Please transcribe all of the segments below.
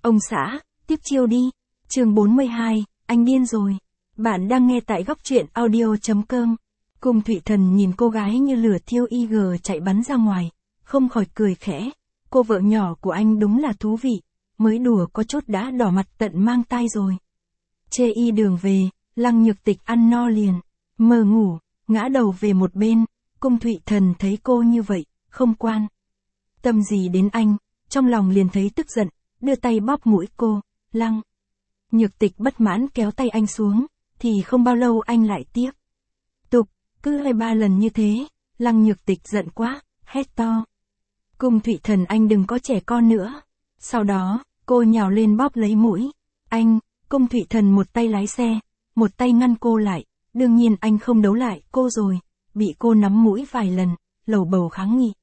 Ông xã, tiếp chiêu đi. Chương 42, anh điên rồi. Bạn đang nghe tại góc truyện audio.com. Cung Thụy Thần nhìn cô gái như lửa thiêu IG chạy bắn ra ngoài, không khỏi cười khẽ. Cô vợ nhỏ của anh đúng là thú vị, mới đùa có chút đã đỏ mặt tận mang tai rồi. Chê y đường về, Lăng Nhược Tịch ăn no liền, mơ ngủ, ngã đầu về một bên. Cung Thụy Thần thấy cô như vậy, không quan tâm gì đến anh, trong lòng liền thấy tức giận, đưa tay bóp mũi cô. Lăng Nhược Tịch bất mãn kéo tay anh xuống, thì không bao lâu anh lại tiếp tục, cứ 2-3 lần như thế. Lăng Nhược Tịch giận quá, hét to. Cung Thụy Thần anh đừng có trẻ con nữa. Sau đó, cô nhào lên bóp lấy mũi. Anh, Cung Thụy Thần một tay lái xe, một tay ngăn cô lại. Đương nhiên anh không đấu lại cô rồi, bị cô nắm mũi vài lần, lầu bầu kháng nghị.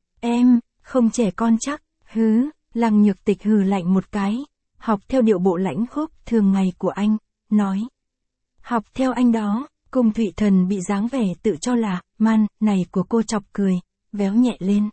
Em, không trẻ con chắc, hứ. Lăng Nhược Tịch hừ lạnh một cái, học theo điệu bộ lãnh khốc thường ngày của anh, nói. Học theo anh đó. Cung Thụy Thần bị dáng vẻ tự cho là man này của cô chọc cười, véo nhẹ lên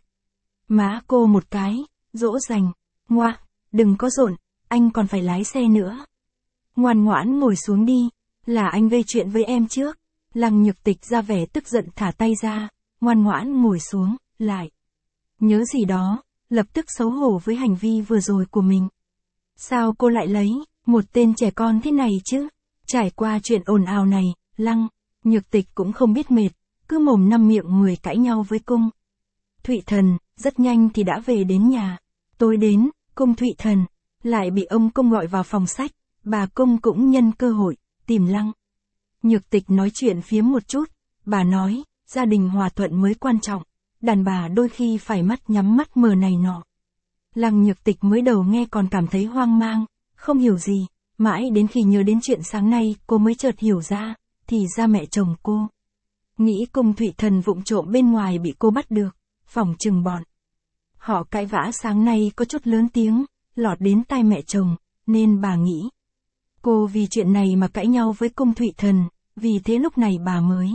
má cô một cái, dỗ dành. Ngoa, đừng có rộn, anh còn phải lái xe nữa. Ngoan ngoãn ngồi xuống đi, là anh gây chuyện với em trước. Lăng Nhược Tịch ra vẻ tức giận thả tay ra, ngoan ngoãn ngồi xuống, lại nhớ gì đó, lập tức xấu hổ với hành vi vừa rồi của mình. Sao cô lại lấy một tên trẻ con thế này chứ? Trải qua chuyện ồn ào này, Lăng Nhược Tịch cũng không biết mệt, cứ mồm năm miệng mười cãi nhau với Cung Thụy Thần. Rất nhanh thì đã về đến nhà. Tối đến, Cung Thụy Thần lại bị ông Cung gọi vào phòng sách. Bà Cung cũng nhân cơ hội tìm Lăng Nhược Tịch nói chuyện phiếm một chút. Bà nói, gia đình hòa thuận mới quan trọng, đàn bà đôi khi phải mắt nhắm mắt mở này nọ. Lăng Nhược Tịch mới đầu nghe còn cảm thấy hoang mang, không hiểu gì, mãi đến khi nhớ đến chuyện sáng nay cô mới chợt hiểu ra, thì ra mẹ chồng cô nghĩ Cung Thụy Thần vụng trộm bên ngoài bị cô bắt được, phỏng chừng bọn họ cãi vã sáng nay có chút lớn tiếng, lọt đến tai mẹ chồng, nên bà nghĩ cô vì chuyện này mà cãi nhau với Cung Thụy Thần, vì thế lúc này bà mới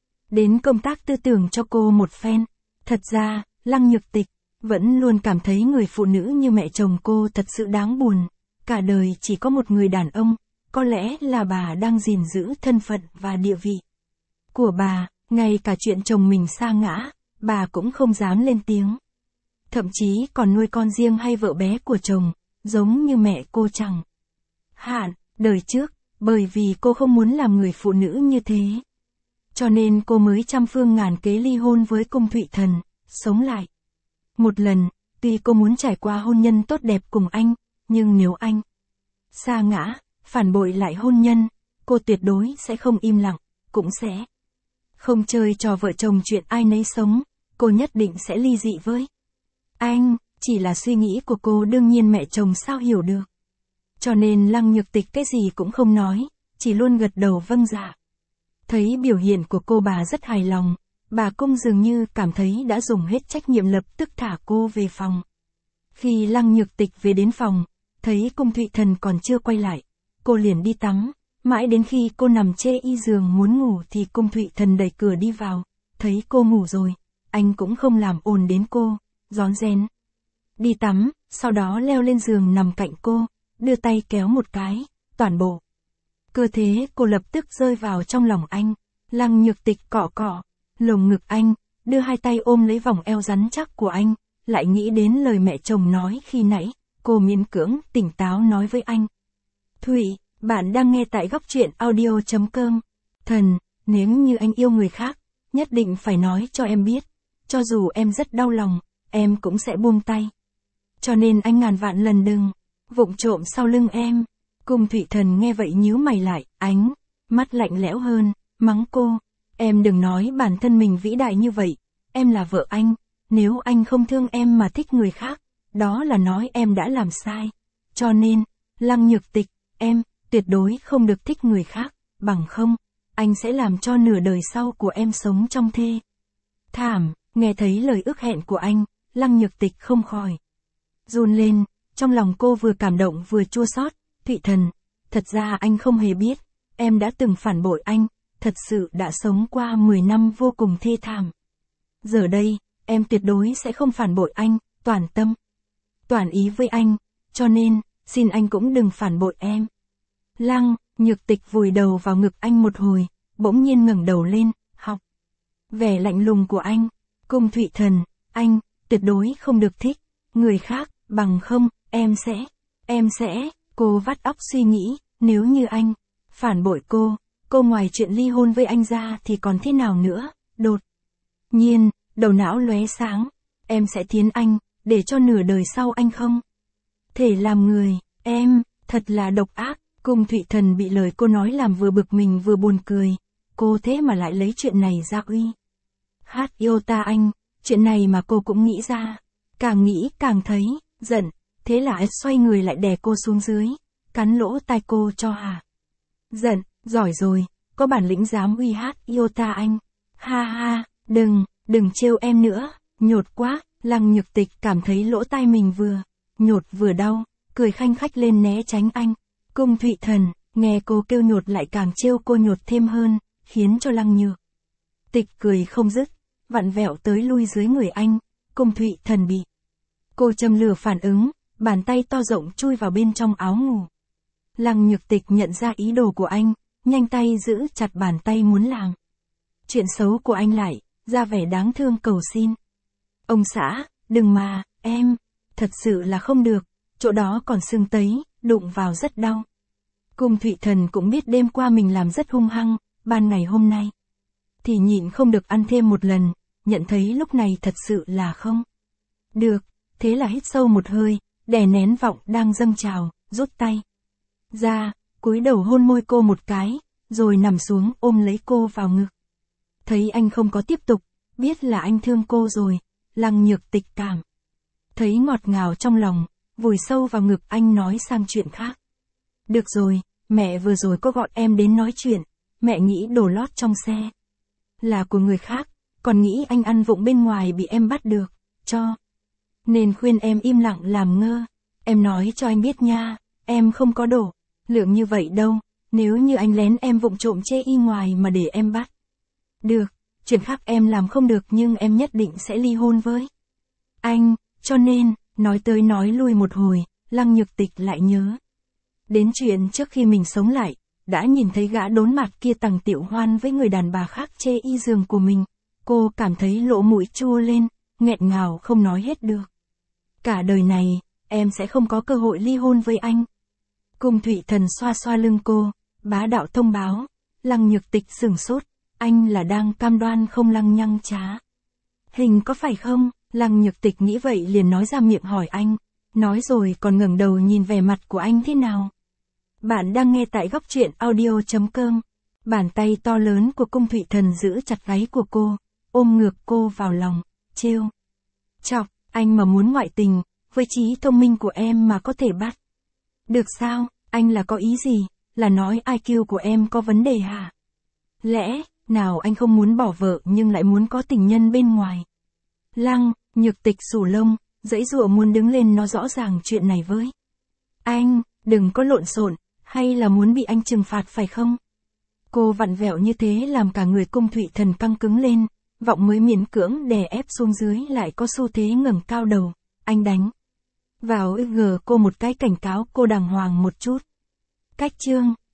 đến công tác tư tưởng cho cô một phen. Thật ra, Lăng Nhược Tịch vẫn luôn cảm thấy người phụ nữ như mẹ chồng cô thật sự đáng buồn, cả đời chỉ có một người đàn ông, có lẽ là bà đang gìn giữ thân phận và địa vị của bà, ngay cả chuyện chồng mình sa ngã, bà cũng không dám lên tiếng. Thậm chí còn nuôi con riêng hay vợ bé của chồng, giống như mẹ cô chẳng hạn, đời trước, bởi vì cô không muốn làm người phụ nữ như thế. Cho nên cô mới trăm phương ngàn kế ly hôn với Cung Thụy Thần, sống lại một lần. Tuy cô muốn trải qua hôn nhân tốt đẹp cùng anh, nhưng nếu anh sa ngã, phản bội lại hôn nhân, cô tuyệt đối sẽ không im lặng, cũng sẽ không chơi trò vợ chồng chuyện ai nấy sống, cô nhất định sẽ ly dị với anh. Chỉ là suy nghĩ của cô, đương nhiên mẹ chồng sao hiểu được. Cho nên Lăng Nhược Tịch cái gì cũng không nói, chỉ luôn gật đầu vâng dạ. Thấy biểu hiện của cô bà rất hài lòng, bà Cung dường như cảm thấy đã dùng hết trách nhiệm, lập tức thả cô về phòng. Khi Lăng Nhược Tịch về đến phòng, thấy Cung Thụy Thần còn chưa quay lại, cô liền đi tắm, mãi đến khi cô nằm chê y giường muốn ngủ thì Cung Thụy Thần đẩy cửa đi vào, thấy cô ngủ rồi, anh cũng không làm ồn đến cô, rón rén đi tắm, sau đó leo lên giường nằm cạnh cô, đưa tay kéo một cái, toàn bộ cơ thể cô lập tức rơi vào trong lòng anh. Lăng Nhược Tịch cọ cọ lồng ngực anh, đưa hai tay ôm lấy vòng eo rắn chắc của anh, lại nghĩ đến lời mẹ chồng nói khi nãy, cô miễn cưỡng tỉnh táo nói với anh. Thụy, bạn đang nghe tại góc truyện audio.com. Thần, nếu như anh yêu người khác, nhất định phải nói cho em biết, cho dù em rất đau lòng, em cũng sẽ buông tay. Cho nên anh ngàn vạn lần đừng vụng trộm sau lưng em. Cung Thụy Thần nghe vậy nhíu mày lại, ánh mắt lạnh lẽo hơn, mắng cô. Em đừng nói bản thân mình vĩ đại như vậy, em là vợ anh, nếu anh không thương em mà thích người khác, đó là nói em đã làm sai. Cho nên, Lăng Nhược Tịch, em tuyệt đối không được thích người khác, bằng không, anh sẽ làm cho nửa đời sau của em sống trong thê thảm. Nghe thấy lời ước hẹn của anh, Lăng Nhược Tịch không khỏi run lên, trong lòng cô vừa cảm động vừa chua xót. Thụy Thần, thật ra anh không hề biết, em đã từng phản bội anh, thật sự đã sống qua 10 năm vô cùng thê thảm. Giờ đây, em tuyệt đối sẽ không phản bội anh, toàn tâm toàn ý với anh, cho nên, xin anh cũng đừng phản bội em. Lăng, Nhược Tịch vùi đầu vào ngực anh một hồi, bỗng nhiên ngẩng đầu lên, học. Vẻ lạnh lùng của anh. Cung Thụy Thần, anh, tuyệt đối không được thích người khác, bằng không, em sẽ, cô vắt óc suy nghĩ, nếu như anh phản bội cô ngoài chuyện ly hôn với anh ra thì còn thế nào nữa, đột nhiên, đầu não lóe sáng, em sẽ thiến anh, để cho nửa đời sau anh không thể làm người, em, thật là độc ác. Cung Thụy Thần bị lời cô nói làm vừa bực mình vừa buồn cười, cô thế mà lại lấy chuyện này ra uy. Hát yêu ta anh, chuyện này mà cô cũng nghĩ ra, càng nghĩ càng thấy, giận, thế là xoay người lại đè cô xuống dưới, cắn lỗ tai cô cho hà. Giận, giỏi rồi, có bản lĩnh dám uy hát yêu ta anh, ha ha, đừng trêu em nữa, nhột quá. Lăng Nhược Tịch cảm thấy lỗ tai mình vừa nhột vừa đau, cười khanh khách lên né tránh anh. Cung Thụy Thần, nghe cô kêu nhột lại càng trêu cô nhột thêm hơn, khiến cho Lăng Nhược Tịch cười không dứt, vặn vẹo tới lui dưới người anh. Cung Thụy Thần bị cô châm lửa phản ứng, bàn tay to rộng chui vào bên trong áo ngủ. Lăng Nhược Tịch nhận ra ý đồ của anh, nhanh tay giữ chặt bàn tay muốn làm chuyện xấu của anh lại, ra vẻ đáng thương cầu xin. Ông xã, đừng mà, em, thật sự là không được, chỗ đó còn sưng tấy, đụng vào rất đau. Cung Thụy Thần cũng biết đêm qua mình làm rất hung hăng, ban ngày hôm nay thì nhịn không được ăn thêm một lần, nhận thấy lúc này thật sự là không được, thế là hít sâu một hơi, đè nén vọng đang dâng trào, rút tay ra, cúi đầu hôn môi cô một cái, rồi nằm xuống ôm lấy cô vào ngực. Thấy anh không có tiếp tục, biết là anh thương cô rồi, Lăng Nhược Tịch cảm thấy ngọt ngào trong lòng, vùi sâu vào ngực anh nói sang chuyện khác. Được rồi, mẹ vừa rồi có gọi em đến nói chuyện, mẹ nghĩ đồ lót trong xe là của người khác, còn nghĩ anh ăn vụng bên ngoài bị em bắt được, cho nên khuyên em im lặng làm ngơ. Em nói cho anh biết nha, em không có đổ lượng như vậy đâu, nếu như anh lén em vụng trộm chê y ngoài mà để em bắt được, chuyện khác em làm không được nhưng em nhất định sẽ ly hôn với anh, cho nên, nói tới nói lui một hồi, Lăng Nhược Tịch lại nhớ đến chuyện trước khi mình sống lại, đã nhìn thấy gã đốn mặt kia tằng tiểu hoan với người đàn bà khác chê y giường của mình. Cô cảm thấy lỗ mũi chua lên, nghẹn ngào không nói hết được. Cả đời này, em sẽ không có cơ hội ly hôn với anh. Cung Thụy Thần xoa xoa lưng cô, bá đạo thông báo. Lăng Nhược Tịch sửng sốt, anh là đang cam đoan không lăng nhăng trá hình có phải không? Lăng Nhược Tịch nghĩ vậy liền nói ra miệng hỏi anh, nói rồi còn ngẩng đầu nhìn vẻ mặt của anh thế nào. Bạn đang nghe tại góc truyện audio.com. Bàn tay to lớn của Cung Thụy Thần giữ chặt gáy của cô, ôm ngược cô vào lòng, trêu chọc, anh mà muốn ngoại tình, với trí thông minh của em mà có thể bắt được sao? Anh là có ý gì? Là nói IQ của em có vấn đề hả? Lẽ nào anh không muốn bỏ vợ nhưng lại muốn có tình nhân bên ngoài? Lăng Nhược Tịch xù lông, giãy giụa muốn đứng lên nói rõ ràng chuyện này với anh, đừng có lộn xộn, hay là muốn bị anh trừng phạt phải không? Cô vặn vẹo như thế làm cả người Cung Thụy Thần căng cứng lên, vọng mới miễn cưỡng đè ép xuống dưới lại có xu thế ngẩng cao đầu, anh đánh vào cô một cái cảnh cáo cô đàng hoàng một chút. Cách chương